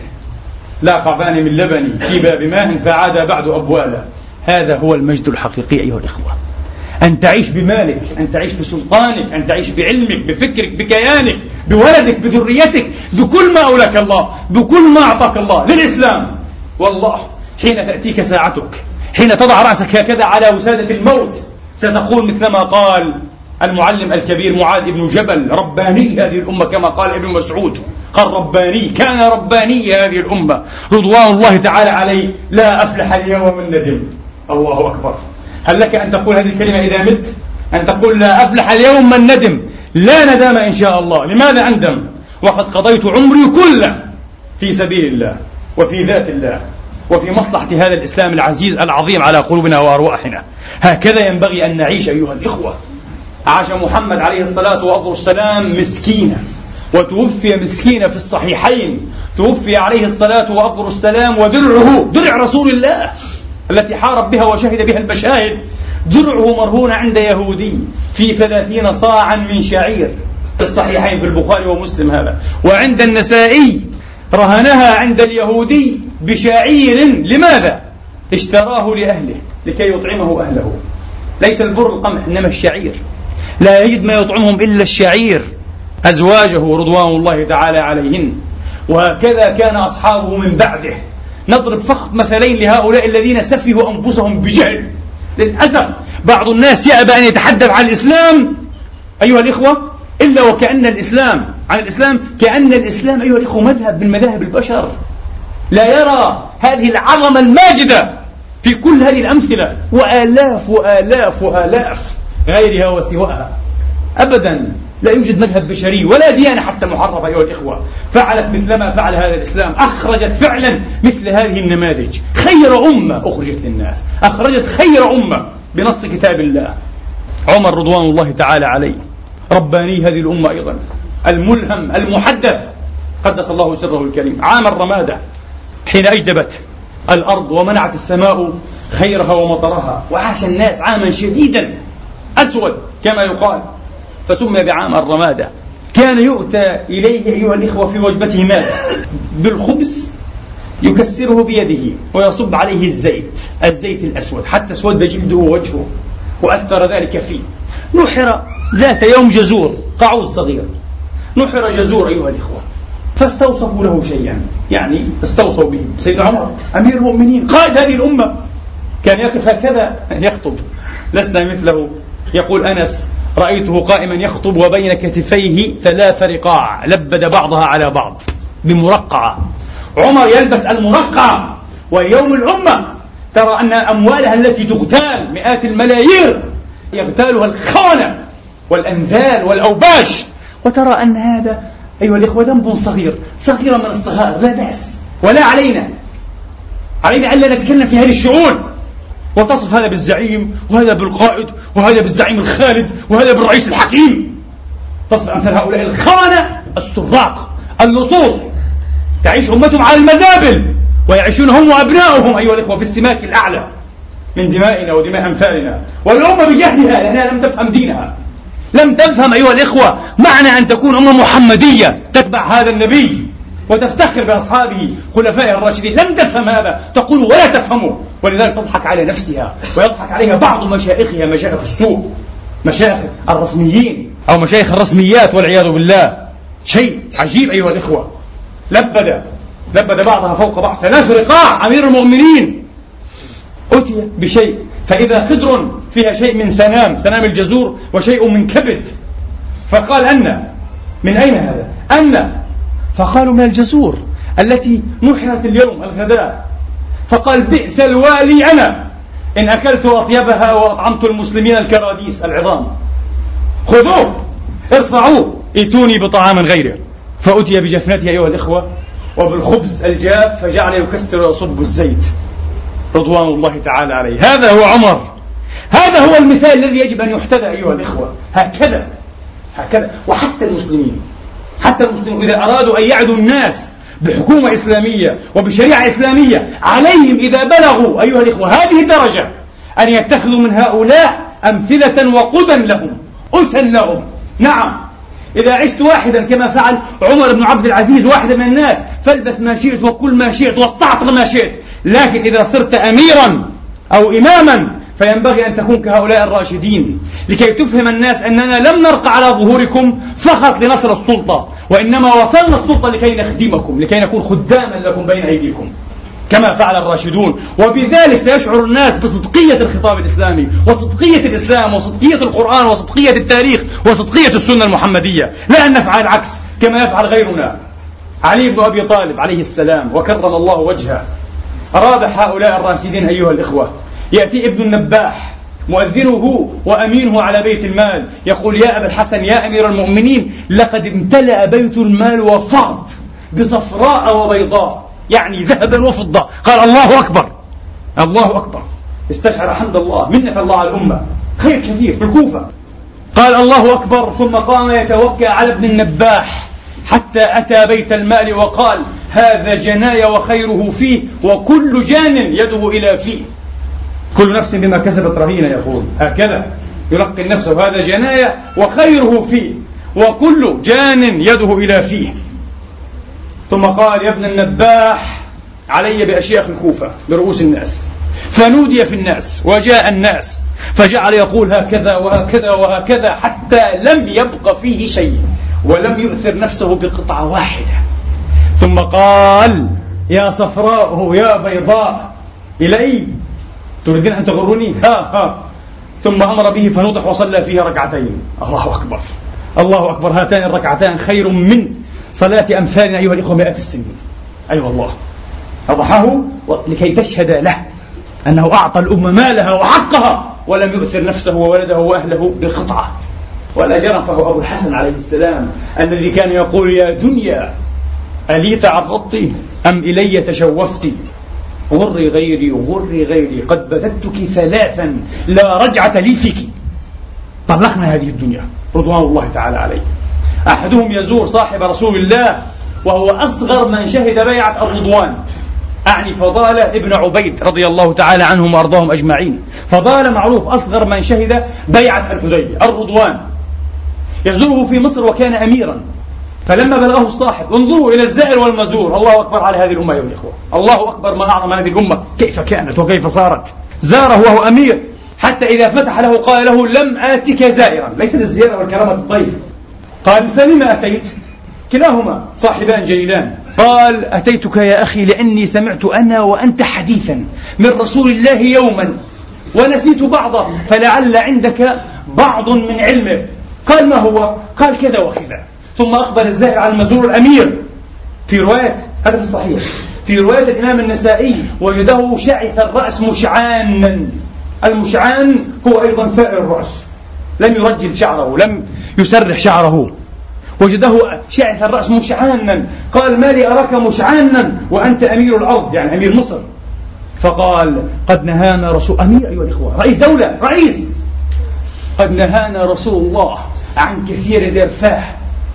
لا قعبان من لبني في باب ماء فعاد بعد أبوالا. هذا هو المجد الحقيقي أيها الإخوة، أن تعيش بمالك، أن تعيش بسلطانك، أن تعيش بعلمك، بفكرك، بكيانك، بولدك، بذريتك، بكل ما أولاك الله، بكل ما أعطاك الله للإسلام. والله حين تأتيك ساعتك، حين تضع رأسك هكذا على وسادة الموت، ستقول مثلما قال المعلم الكبير معاذ بن جبل: رباني هذه الأمة، كما قال ابن مسعود، قال رباني، كان رباني هذه الأمة رضوان الله تعالى عليه، لا أفلح اليوم من ندم. الله أكبر. هل لك أن تقول هذه الكلمة إذا مت؟ أن تقول لا أفلح اليوم من ندم، لا ندام إن شاء الله. لماذا أندم وقد قضيت عمري كله في سبيل الله وفي ذات الله وفي مصلحة هذا الإسلام العزيز العظيم على قلوبنا وأرواحنا. هكذا ينبغي أن نعيش أيها الإخوة. عاش محمد عليه الصلاة والسلام مسكينا، وتوفي مسكينا في الصحيحين. توفي عليه الصلاة والسلام ودرعه، درع رسول الله التي حارب بها وشهد بها المشاهد، درعه مرهون عند يهودي في 30 صاعا من شعير. في الصحيحين في البخاري ومسلم هذا. وعند النسائي رهنها عند اليهودي بشعير. لماذا؟ اشتراه لأهله لكي يطعمه أهله. ليس البر القمح، إنما الشعير. لا يجد ما يطعمهم إلا الشعير. أزواجه رضوان الله تعالى عليهن. وهكذا كان أصحابه من بعده. نضرب فقط مثلين لهؤلاء الذين سفهوا أنفسهم بجهل. للأسف بعض الناس يأبى أن يتحدث عن الإسلام أيها الإخوة إلا وكأن الإسلام عن الإسلام كأن الإسلام أيها الإخوة مذهب من مذاهب البشر. لا يرى هذه العظمة الماجدة في كل هذه الأمثلة وآلاف وآلاف وآلاف غيرها وسواها. أبدا لا يوجد مذهب بشري ولا ديانة حتى محرفة أيها الإخوة فعلت مثلما فعل هذا الإسلام. أخرجت فعلا مثل هذه النماذج. خير أمة أخرجت للناس، أخرجت خير أمة بنص كتاب الله. عمر رضوان الله تعالى عليه رباني هذه الأمة أيضا، الملهم المحدث قدس الله سره الكريم. عام الرمادة حين أجدبت الأرض ومنعت السماء خيرها ومطرها، وعاش الناس عاما شديدا أسود كما يقال، فسمي بعام الرمادة. كان يؤتى إليه أيها الإخوة في وجبته ماذا؟ بالخبز يكسره بيده ويصب عليه الزيت الأسود حتى اسود جلده ووجهه وأثر ذلك فيه. نحر ذات يوم جزور، قعود صغير، نحر جزور أيها الإخوة، فاستوصفوا له شيئا، يعني استوصوا به. سيدنا عمر أمير المؤمنين قائد هذه الأمة كان يقف هكذا يخطب، لسنا مثله. يقول أنس: رأيته قائما يخطب وبين كتفيه 3 رقاع لبد بعضها على بعض بمرقعة. عمر يلبس المرقعة، ويوم الأمة ترى أن أموالها التي تغتال مئات الملايير يغتالها الخونة والأنذال والأوباش، وترى أن هذا أيها الإخوة ذنب صغير من الصغائر، لا بأس، ولا علينا ألا نتكلم في هذه الشؤون وتصف هذا بالزعيم وهذا بالقائد وهذا بالزعيم الخالد وهذا بالرئيس الحكيم. تصف أمثال هؤلاء الخونة السراق اللصوص. تعيش أمتهم على المزابل ويعيشون هم وأبنائهم أيها الإخوة في السماك الأعلى من دمائنا ودماء أمثالنا، والأمة بجهلها لأنها لم تفهم دينها، لم تفهم أيها الإخوة معنى أن تكون أمة محمدية تتبع هذا النبي وتفتخر بأصحابه خلفائه الراشدين. لم تفهم هذا، تقول ولا تفهمه، ولذلك تضحك على نفسها ويضحك عليها بعض مشايخها، مشايخ السوء، مشايخ الرسميين أو مشايخ الرسميات والعياذ بالله. شيء عجيب أيها الإخوة. لبد بعضها فوق بعض 3 رقاع. أمير المؤمنين أتي بشيء فإذا خضر فيها شيء من سنام الجزور وشيء من كبد، فقال: أن من أين هذا؟ أن فقالوا: من الجزور التي نحرت اليوم الغداء. فقال بئس الوالي أنا إن أكلت أطيبها وأطعمت المسلمين الكراديس العظام. خذوه ارفعوه ائتوني بطعام غيره. فأتي بجفنته أيها الإخوة وبالخبز الجاف، فجعل يكسر ويصب الزيت رضوان الله تعالى عليه. هذا هو عمر، هذا هو المثال الذي يجب أن يحتذى أيها الإخوة. هكذا وحتى المسلمين إذا أرادوا أن يعدوا الناس بحكومة إسلامية وبشريعة إسلامية، عليهم إذا بلغوا أيها الإخوة هذه الدرجة أن يتخذوا من هؤلاء أمثلة وقدا لهم، أسا لهم. نعم، إذا عشت واحدا كما فعل عمر بن عبد العزيز واحدا من الناس، فالبس ما شئت وكل ما شئت واستعطر ما شئت، لكن إذا صرت أميرا أو إماما فينبغي أن تكون كهؤلاء الراشدين، لكي تفهم الناس أننا لم نرقى على ظهوركم فقط لنصر السلطة، وإنما وصلنا السلطة لكي نخدمكم، لكي نكون خداما لكم بين أيديكم كما فعل الراشدون. وبذلك سيشعر الناس بصدقية الخطاب الإسلامي وصدقية الإسلام وصدقية القرآن وصدقية التاريخ وصدقية السنة المحمدية، لا أن نفعل العكس كما يفعل غيرنا. علي بن أبي طالب عليه السلام وكرم الله وجهه رابح هؤلاء الراشدين أيها الإخوة. يأتي ابن النباح مؤذنه وأمينه على بيت المال يقول: يا أبا الحسن يا أمير المؤمنين، لقد امتلأ بيت المال وفاض بصفراء وبيضاء، يعني ذهبا وفضة. قال: الله أكبر، الله أكبر. استشعر حمد الله، منة الله على الأمة، خير كثير في الكوفة. قال: الله أكبر، ثم قام يتوكى على ابن النباح حتى أتى بيت المال وقال: هذا جناي وخيره فيه، وكل جان يده إلى فيه. كل نفس بما كسبت رهينة، يقول هكذا يلقي نفسه: هذا جناي وخيره فيه، وكل جان يده إلى فيه. ثم قال: يا ابن النباح، علي بأشياخ الكوفة برؤوس الناس. فنودي في الناس وجاء الناس، فجعل يقول هكذا وهكذا وهكذا حتى لم يبق فيه شيء، ولم يؤثر نفسه بقطعة واحدة. ثم قال: يا صفراء يا بيضاء، إلي تريدين أن تغروني؟ ها. ثم أمر به فنضح وصلى فيها ركعتين. الله أكبر، الله أكبر. هاتان الركعتان خير من صلاة أمثالنا أيها الإخوة 100 سنين. أيها الله، أضحاه لكي تشهد له أنه أعطى الأمة مالها وحقها، ولم يؤثر نفسه وولده وأهله بقطعة. ولا جرم فهو أبو الحسن عليه السلام الذي كان يقول: يا دنيا ألي تعرضت أم إلي تشوفت؟ غري غيري غري غيري، قد بذلتك 3 لا رجعة لي فيك. طلقنا هذه الدنيا رضوان الله تعالى عليه. أحدهم يزور صاحب رسول الله وهو أصغر من شهد بيعة الرضوان، أعني فضالة ابن عبيد رضي الله تعالى عنهم وأرضاهم أجمعين. فضالة معروف أصغر من شهد بيعة الحديبية الرضوان، يزوره في مصر وكان أميرا. فلما بلغه الصاحب، انظروا إلى الزائر والمزور، الله أكبر على هذه الأمة يا الإخوة، الله أكبر ما أعظم هذه الأمة كيف كانت وكيف صارت. زاره وهو أمير، حتى إذا فتح له قال له: لم آتك زائرا، ليس للزيارة والكرامة الضيف. قال: فلما أتيت؟ كلاهما صاحبان جليلان. قال: أتيتك يا أخي لأني سمعت أنا وأنت حديثا من رسول الله يوما ونسيت بعضه، فلعل عندك بعض من علمه. قال: ما هو؟ قال: كذا وكذا. ثم أقبل الزائر على المزور الأمير. في رواية، هذا في الصحيح، في رواية الإمام النسائي، وجده شعث الرأس مشعانا. المشعان هو أيضا ثائر الرأس، لم يرجل شعره، لم يسرح شعره. وجده شعث الرأس مشعانا. قال: ما لي أراك مشعانا وأنت أمير الأرض، يعني أمير مصر؟ فقال: قد نهانا رسول، أمير أيها الإخوة، رئيس دولة، رئيس، قد نهانا رسول الله عن كثير الإرفاه،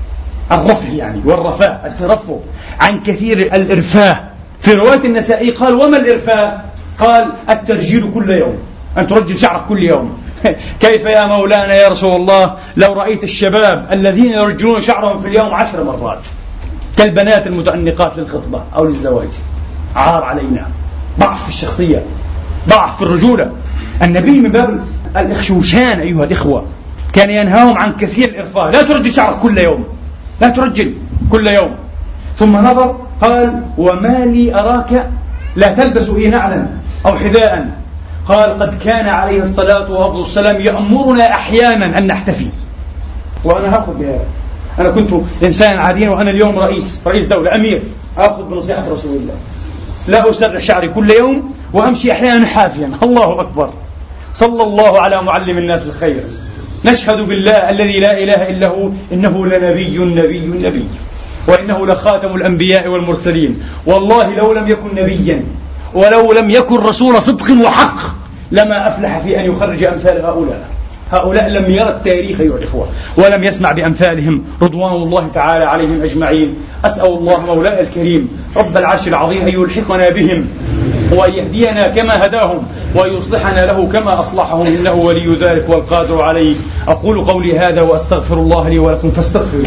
الرفه يعني والرفاه، الترفه، عن كثير الإرفاه. في رواية النسائي قال: وما الإرفاه؟ قال: الترجيل كل يوم، أن ترجل شعرك كل يوم. كيف يا مولانا يا رسول الله لو رأيت الشباب الذين يرجلون شعرهم في اليوم 10 مرات كالبنات المتأنقات للخطبة أو للزواج؟ عار علينا، ضعف في الشخصية، ضعف في الرجولة. النبي من باب الإخشوشان أيها الإخوة كان ينهاهم عن كثير الإرفاه. لا ترجل شعرك كل يوم، لا ترجل كل يوم. ثم نظر قال: وما لي أراك لا تلبس نعلا أو حذاء؟ قال: قد كان عليه الصلاة والسلام يأمرنا أحيانا أن نحتفي. وأنا هأخذ بهذا، أنا كنت إنسان عادي وأنا اليوم رئيس دولة، أمير، أخذ بنصيحة رسول الله. لا أسرح شعري كل يوم وأمشي أحيانا حافيا. الله أكبر. صلى الله على معلم الناس الخير. نشهد بالله الذي لا إله إلا هو إنه لنبي نبي نبي، وإنه لخاتم الأنبياء والمرسلين. والله لو لم يكن نبيا ولو لم يكن رسول صدق وحق لما أفلح في أن يخرج أمثال هؤلاء لم يرى التاريخ أيها الإخوة ولم يسمع بأمثالهم رضوان الله تعالى عليهم أجمعين. أسأل الله مولاي الكريم رب العرش العظيم أن يلحقنا بهم وأن يهدينا كما هداهم وأن يصلحنا له كما أصلحهم، إنه ولي ذلك والقادر عليه. أقول قولي هذا وأستغفر الله لي ولكم فاستغفروه.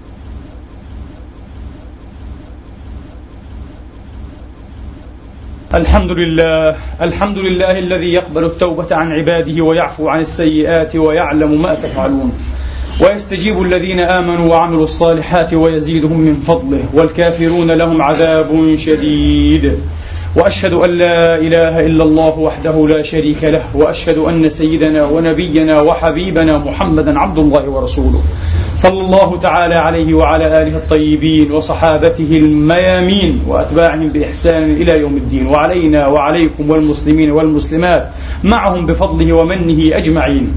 الحمد لله الذي يقبل التوبة عن عباده ويعفو عن السيئات ويعلم ما تفعلون، ويستجيب الذين آمنوا وعملوا الصالحات ويزيدهم من فضله، والكافرون لهم عذاب شديد. وأشهد أن لا إله إلا الله وحده لا شريك له، وأشهد أن سيدنا ونبينا وحبيبنا محمدا عبد الله ورسوله، صلى الله تعالى عليه وعلى آله الطيبين وصحابته الميامين وأتباعهم بإحسان إلى يوم الدين، وعلينا وعليكم والمسلمين والمسلمات معهم بفضله ومنه أجمعين.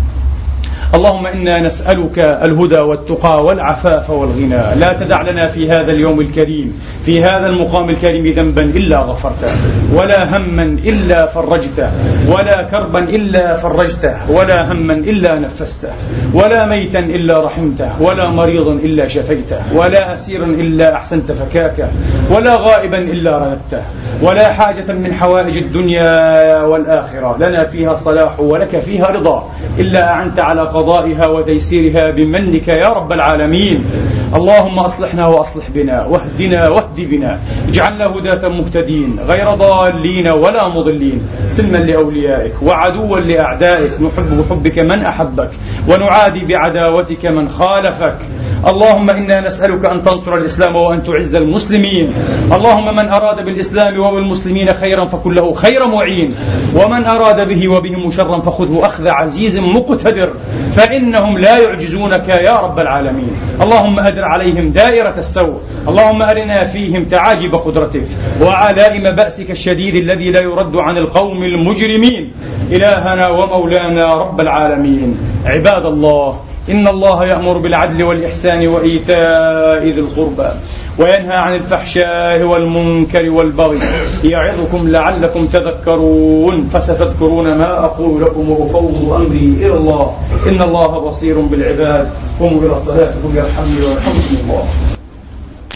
اللهم إنا نسألك الهدى والتقى والعفاف والغنى. لا تدع لنا في هذا اليوم الكريم في هذا المقام الكريم ذنبا إلا غفرته، ولا هما إلا فرجته، ولا كربا إلا فرجته، ولا هما إلا نفسته، ولا ميتا إلا رحمته، ولا مريضا إلا شفيته، ولا أسيرا إلا أحسنت فكاكه، ولا غائبا إلا رددته، ولا حاجة من حوائج الدنيا والآخرة لنا فيها صلاح ولك فيها رضا إلا أعنت على قضائها وتيسيرها بمنك يا رب العالمين. اللهم أصلحنا وأصلح بنا، واهدنا واهد بنا، اجعلنا هداة مهتدين غير ضالين ولا مضلين، سلما لأوليائك وعدوا لأعدائك، نحب بحبك من أحبك ونعادي بعداوتك من خالفك. اللهم إنا نسألك أن تنصر الإسلام وأن تعز المسلمين. اللهم من أراد بالإسلام وبالمسلمين خيرا فكن له خير معين، ومن أراد به وبهم شرا فخذه أخذ عزيز مقتدر، فإنهم لا يعجزونك يا رب العالمين. اللهم أدر عليهم دائرة السوء، اللهم أرنا فيهم تعاجب قدرتك وعلائم بأسك الشديد الذي لا يرد عن القوم المجرمين. إلهنا ومولانا رب العالمين. عباد الله، إن الله يأمر بالعدل والإحسان وإيتاء ذي القربى وينهى عن الفحشاء والمنكر والبغي يعظكم لعلكم تذكرون. فستذكرون ما أقول لكم وأفوض أمري إلى الله، إن الله بصير بالعباد. قوموا إلى صلاتكم يرحمني ويرحمكم الله.